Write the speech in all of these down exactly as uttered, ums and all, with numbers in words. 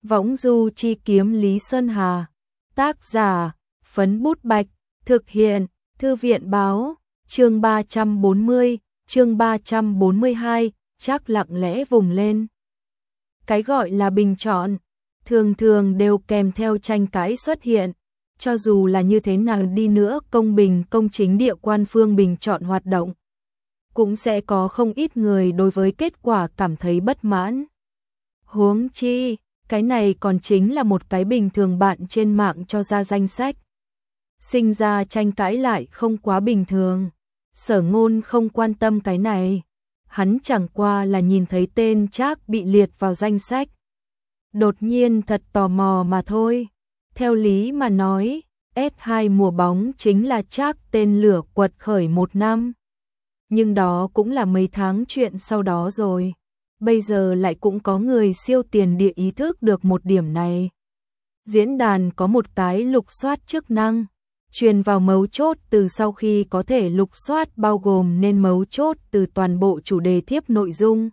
Võng du chi kiếm Lý Sơn Hà. Tác giả, Phấn Bút Bạch. Thực hiện, Thư viện báo. Chương ba trăm bốn mươi, chương ba trăm bốn mươi hai, Trác lặng lẽ vùng lên. Cái gọi là bình chọn, thường thường đều kèm theo tranh cãi xuất hiện. Cho dù là như thế nào đi nữa, công bình công chính địa quan phương bình chọn hoạt động, cũng sẽ có không ít người đối với kết quả cảm thấy bất mãn. Huống chi, cái này còn chính là một cái bình thường bạn trên mạng cho ra danh sách. Sinh ra tranh cãi lại không quá bình thường. Sở Ngôn không quan tâm cái này. Hắn chẳng qua là nhìn thấy tên Trác bị liệt vào danh sách. Đột nhiên thật tò mò mà thôi. Theo lý mà nói, ét hai mùa bóng chính là Trác tên lửa quật khởi một năm. Nhưng đó cũng là mấy tháng chuyện sau đó rồi. Bây giờ lại cũng có người siêu tiền địa ý thức được một điểm này. Diễn đàn có một cái lục soát chức năng, truyền vào mấu chốt từ sau khi có thể lục soát bao gồm nên mấu chốt từ toàn bộ chủ đề thiếp nội dung.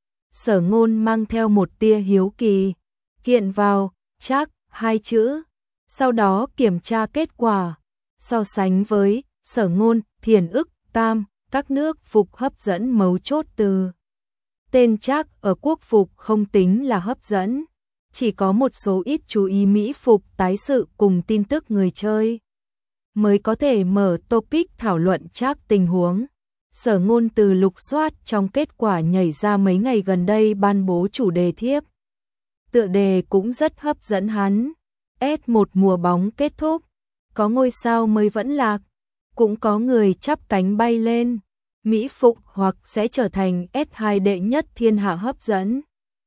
Sở Ngôn mang theo một tia hiếu kỳ, kiện vào, Trác, hai chữ, sau đó kiểm tra kết quả, so sánh với, Sở Ngôn, Thiền ức, Tam, các nước phục hấp dẫn mấu chốt từ. Tên Trác ở quốc phục không tính là hấp dẫn, chỉ có một số ít chú ý mỹ phục tái sự cùng tin tức người chơi mới có thể mở topic thảo luận Trác tình huống. Sở Ngôn từ lục soát trong kết quả nhảy ra mấy ngày gần đây ban bố chủ đề thiếp. Tựa đề cũng rất hấp dẫn hắn. ét một mùa bóng kết thúc, có ngôi sao mới vẫn lạc, cũng có người chắp cánh bay lên. Mỹ phục hoặc sẽ trở thành ét hai đệ nhất thiên hạ hấp dẫn.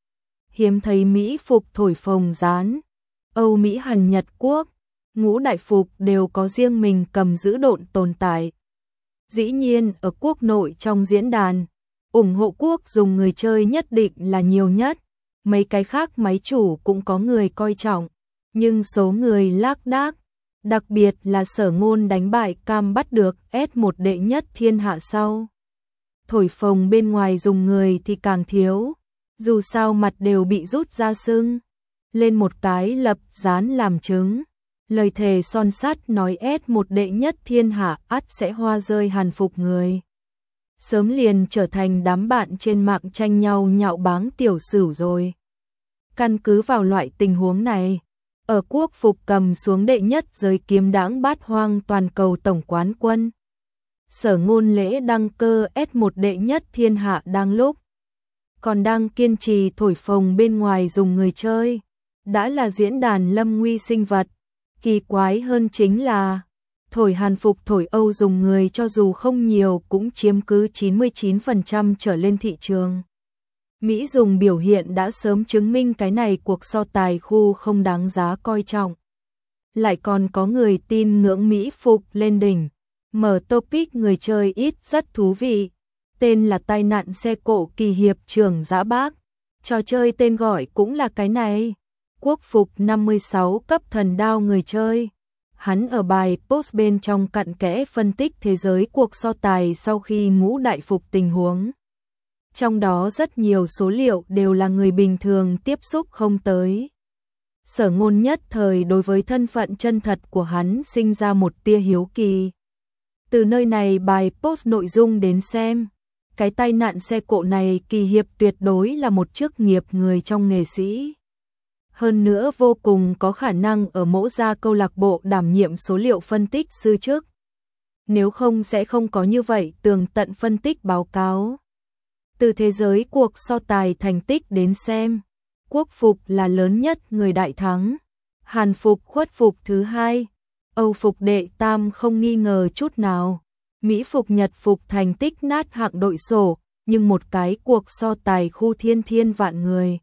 Hiếm thấy Mỹ phục thổi phồng dán. Âu Mỹ Hàn Nhật Quốc, ngũ đại phục đều có riêng mình cầm giữ độn tồn tại. Dĩ nhiên ở quốc nội trong diễn đàn, ủng hộ quốc dùng người chơi nhất định là nhiều nhất. Mấy cái khác máy chủ cũng có người coi trọng, nhưng số người lác đác, đặc biệt là Sở Ngôn đánh bại Cam bắt được ét một đệ nhất thiên hạ sau. Thổi phồng bên ngoài dùng người thì càng thiếu, dù sao mặt đều bị rút ra sưng. Lên một cái lập dán làm chứng, lời thề son sắt nói ét một đệ nhất thiên hạ ắt sẽ hoa rơi hàn phục người. Sớm liền trở thành đám bạn trên mạng tranh nhau nhạo báng tiểu sửu rồi. Căn cứ vào loại tình huống này, ở quốc phục cầm xuống đệ nhất giới kiếm đãng bát hoang toàn cầu tổng quán quân. Sở Ngôn lễ đăng cơ ét một đệ nhất thiên hạ đang lúc còn đang kiên trì thổi phồng bên ngoài dùng người chơi, đã là diễn đàn lâm nguy sinh vật. Kỳ quái hơn chính là thổi hàn phục thổi Âu dùng người cho dù không nhiều cũng chiếm cứ chín mươi chín phần trăm trở lên thị trường. Mỹ dùng biểu hiện đã sớm chứng minh cái này cuộc so tài khu không đáng giá coi trọng. Lại còn có người tin ngưỡng Mỹ phục lên đỉnh. Mở topic người chơi ít rất thú vị. Tên là tai nạn xe cộ kỳ hiệp trưởng Dã Bác. Trò chơi tên gọi cũng là cái này. Quốc phục năm mươi sáu cấp thần đao người chơi. Hắn ở bài post bên trong cặn kẽ phân tích thế giới cuộc so tài sau khi ngũ đại phục tình huống. Trong đó rất nhiều số liệu đều là người bình thường tiếp xúc không tới. Sở Ngôn nhất thời đối với thân phận chân thật của hắn sinh ra một tia hiếu kỳ. Từ nơi này bài post nội dung đến xem, cái tai nạn xe cộ này kỳ hiệp tuyệt đối là một chức nghiệp người trong nghề sĩ. Hơn nữa vô cùng có khả năng ở mẫu gia câu lạc bộ đảm nhiệm số liệu phân tích sư chức. Nếu không sẽ không có như vậy tường tận phân tích báo cáo. Từ thế giới cuộc so tài thành tích đến xem, quốc phục là lớn nhất người đại thắng, hàn phục khuất phục thứ hai, Âu phục đệ tam không nghi ngờ chút nào, Mỹ phục Nhật phục thành tích nát hạng đội sổ, nhưng một cái cuộc so tài khu thiên thiên vạn người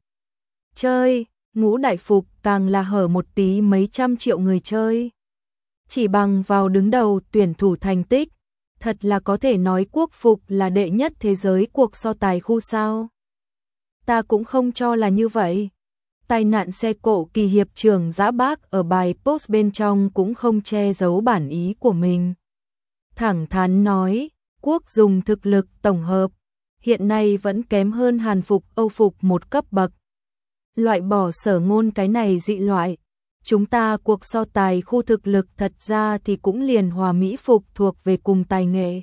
chơi, ngũ đại phục càng là hở một tí mấy trăm triệu người chơi. Chỉ bằng vào đứng đầu tuyển thủ thành tích, thật là có thể nói quốc phục là đệ nhất thế giới cuộc so tài khu sao. Ta cũng không cho là như vậy. Tai nạn xe cộ kỳ hiệp trưởng Dã Bác ở bài post bên trong cũng không che giấu bản ý của mình. Thẳng thắn nói, quốc dùng thực lực tổng hợp, hiện nay vẫn kém hơn hàn phục Âu phục một cấp bậc. loại bỏ Sở Ngôn cái này dị loại. Chúng ta cuộc so tài khu thực lực thật ra thì cũng liền Hòa Mỹ Phục thuộc về cùng tài nghệ.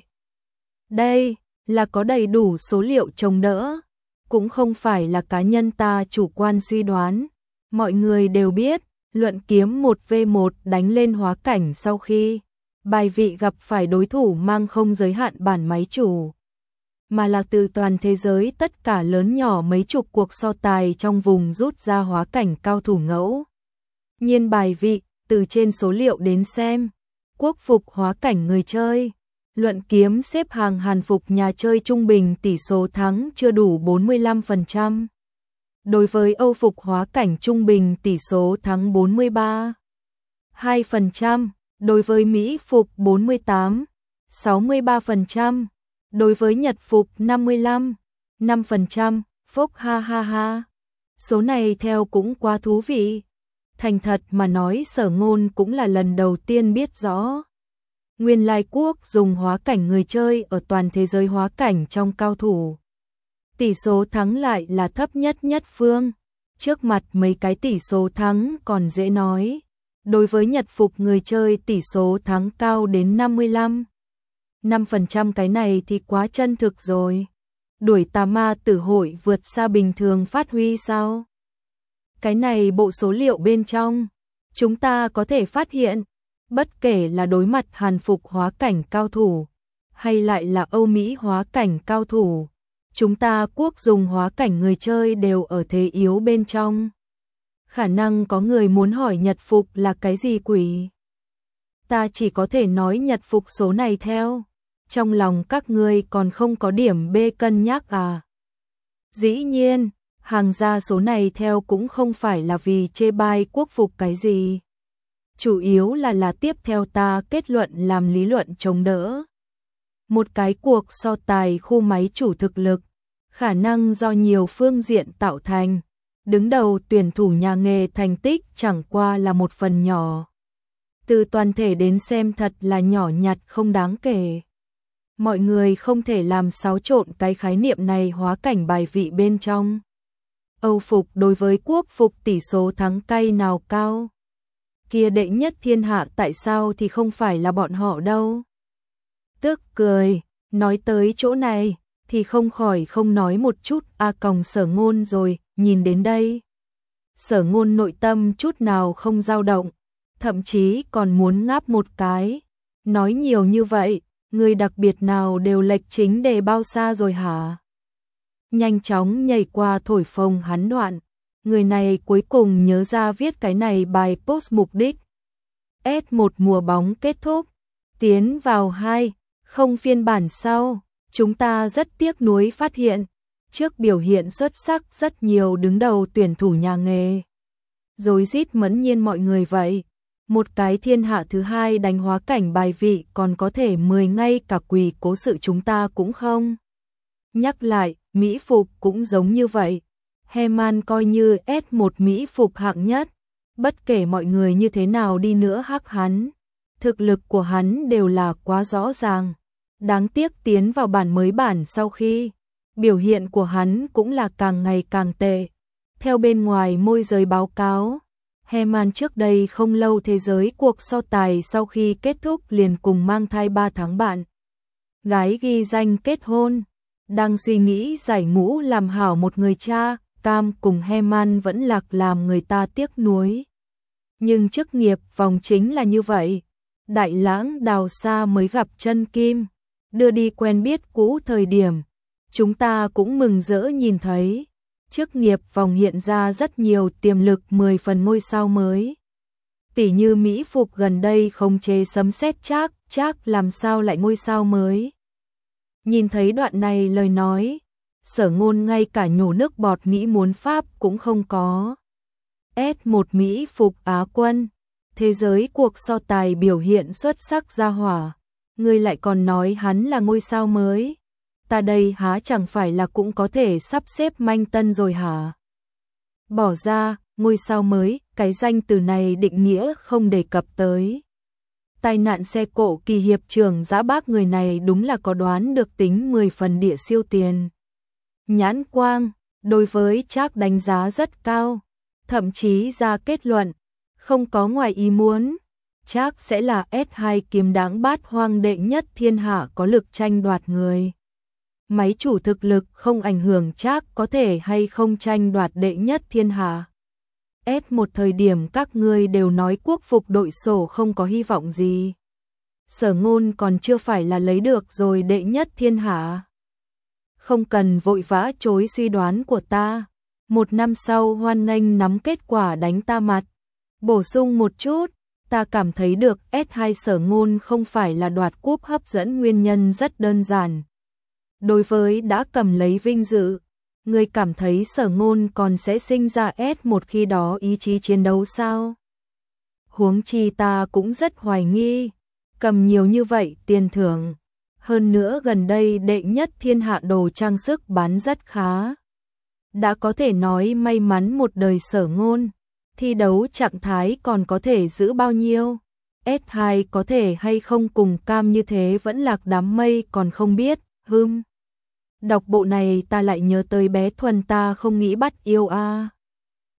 Đây là có đầy đủ số liệu chống đỡ, cũng không phải là cá nhân ta chủ quan suy đoán. Mọi người đều biết, luận kiếm một vs một đánh lên hóa cảnh sau khi bài vị gặp phải đối thủ mang không giới hạn bản máy chủ, mà là từ toàn thế giới tất cả lớn nhỏ mấy chục cuộc so tài trong vùng rút ra hóa cảnh cao thủ ngẫu nhiên bài vị. Từ trên số liệu đến xem, quốc phục hóa cảnh người chơi, luận kiếm xếp hàng hàn phục nhà chơi trung bình tỷ số thắng chưa đủ bốn mươi lăm phần trăm. Đối với Âu phục hóa cảnh trung bình tỷ số thắng bốn mươi ba phẩy hai phần trăm, đối với Mỹ phục bốn mươi tám phẩy sáu mươi ba phần trăm, đối với Nhật phục năm mươi lăm phẩy năm phần trăm, phúc ha ha ha. Số này theo cũng quá thú vị. Thành thật mà nói, Sở Ngôn cũng là lần đầu tiên biết rõ. Nguyên lai quốc dùng hóa cảnh người chơi ở toàn thế giới hóa cảnh trong cao thủ, tỷ số thắng lại là thấp nhất nhất phương. Trước mặt mấy cái tỷ số thắng còn dễ nói. Đối với Nhật phục người chơi tỷ số thắng cao đến năm mươi lăm phẩy năm phần trăm, cái này thì quá chân thực rồi. Đuổi tà ma tử hội vượt xa bình thường phát huy sao? Cái này bộ số liệu bên trong, chúng ta có thể phát hiện, bất kể là đối mặt hàn phục hóa cảnh cao thủ, hay lại là Âu Mỹ hóa cảnh cao thủ, chúng ta quốc dùng hóa cảnh người chơi đều ở thế yếu bên trong. Khả năng có người muốn hỏi Nhật phục là cái gì quỷ? Ta chỉ có thể nói Nhật phục số này theo. Trong lòng các ngươi còn không có điểm B cân nhắc à? Dĩ nhiên, hàng ra số này theo cũng không phải là vì chê bai quốc phục cái gì. Chủ yếu là là tiếp theo ta kết luận làm lý luận chống đỡ. Một cái cuộc so tài khu máy chủ thực lực, khả năng do nhiều phương diện tạo thành. Đứng đầu tuyển thủ nhà nghề thành tích chẳng qua là một phần nhỏ. Từ toàn thể đến xem thật là nhỏ nhặt không đáng kể. Mọi người không thể làm xáo trộn cái khái niệm này hóa cảnh bài vị bên trong. Âu phục đối với quốc phục tỷ số thắng cay nào cao. Kia đệ nhất thiên hạ tại sao thì không phải là bọn họ đâu. Tức cười, nói tới chỗ này thì không khỏi không nói một chút a còng Sở Ngôn rồi. Nhìn đến đây, Sở Ngôn nội tâm chút nào không dao động, thậm chí còn muốn ngáp một cái. Nói nhiều như vậy, người đặc biệt nào đều lệch chính đề bao xa rồi hả? Nhanh chóng nhảy qua thổi phồng hắn đoạn, người này cuối cùng nhớ ra viết cái này bài post mục đích. S một mùa bóng kết thúc, tiến vào hai không phiên bản sau, chúng ta rất tiếc nuối phát hiện, trước biểu hiện xuất sắc rất nhiều đứng đầu tuyển thủ nhà nghề. Rối rít mẫn nhiên mọi người vậy. Một cái thiên hạ thứ hai đánh hóa cảnh bài vị còn có thể mười ngay cả quỳ cố sự chúng ta cũng không. Nhắc lại, Mỹ phục cũng giống như vậy. Heman coi như S một Mỹ phục hạng nhất. Bất kể mọi người như thế nào đi nữa hắc hắn, thực lực của hắn đều là quá rõ ràng. Đáng tiếc tiến vào bản mới bản sau khi, biểu hiện của hắn cũng là càng ngày càng tệ. Theo bên ngoài môi giới báo cáo, Heman trước đây không lâu thế giới cuộc so tài sau khi kết thúc liền cùng mang thai ba tháng bạn gái ghi danh kết hôn. Đang suy nghĩ giải ngũ làm hảo một người cha, cam cùng Heman vẫn lạc làm người ta tiếc nuối. Nhưng chức nghiệp vòng chính là như vậy. Đại lãng đào xa mới gặp chân kim, đưa đi quen biết cũ thời điểm. Chúng ta cũng mừng rỡ nhìn thấy. Chức nghiệp vòng hiện ra rất nhiều tiềm lực mười phần ngôi sao mới. Tỷ như Mỹ phục gần đây không chế sấm sét Trác, Trác làm sao lại ngôi sao mới. Nhìn thấy đoạn này lời nói, Sở Ngôn ngay cả nhổ nước bọt nghĩ muốn pháp cũng không có. S một Mỹ phục Á quân, thế giới cuộc so tài biểu hiện xuất sắc ra hỏa, người lại còn nói hắn là ngôi sao mới. Ta đây há chẳng phải là cũng có thể sắp xếp manh tân rồi hả? Bỏ ra, ngôi sao mới, cái danh từ này định nghĩa không đề cập tới. Tai nạn xe cộ kỳ hiệp trưởng Dã Bác người này đúng là có đoán được tính mười phần địa siêu tiền. Nhãn quang, đối với Trác đánh giá rất cao, thậm chí ra kết luận, không có ngoài ý muốn, chắc sẽ là ét hai kiếm đáng bát hoang đệ nhất thiên hạ có lực tranh đoạt người. Máy chủ thực lực không ảnh hưởng chắc có thể hay không tranh đoạt đệ nhất thiên hạ. S một thời điểm các ngươi đều nói quốc phục đội sổ không có hy vọng gì. Sở Ngôn còn chưa phải là lấy được rồi đệ nhất thiên hạ. Không cần vội vã chối suy đoán của ta. Một năm sau hoan nghênh nắm kết quả đánh ta mặt. Bổ sung một chút, ta cảm thấy được ét hai Sở Ngôn không phải là đoạt cúp hấp dẫn nguyên nhân rất đơn giản. Đối với đã cầm lấy vinh dự, người cảm thấy Sở Ngôn còn sẽ sinh ra ét một khi đó ý chí chiến đấu sao? Huống chi ta cũng rất hoài nghi, cầm nhiều như vậy tiền thưởng. Hơn nữa gần đây đệ nhất thiên hạ đồ trang sức bán rất khá. Đã có thể nói may mắn một đời Sở Ngôn, thi đấu trạng thái còn có thể giữ bao nhiêu. ét hai có thể hay không cùng cam như thế vẫn lạc đám mây còn không biết, hừm. Đọc bộ này ta lại nhớ tới bé Thuần ta không nghĩ bắt yêu a. À.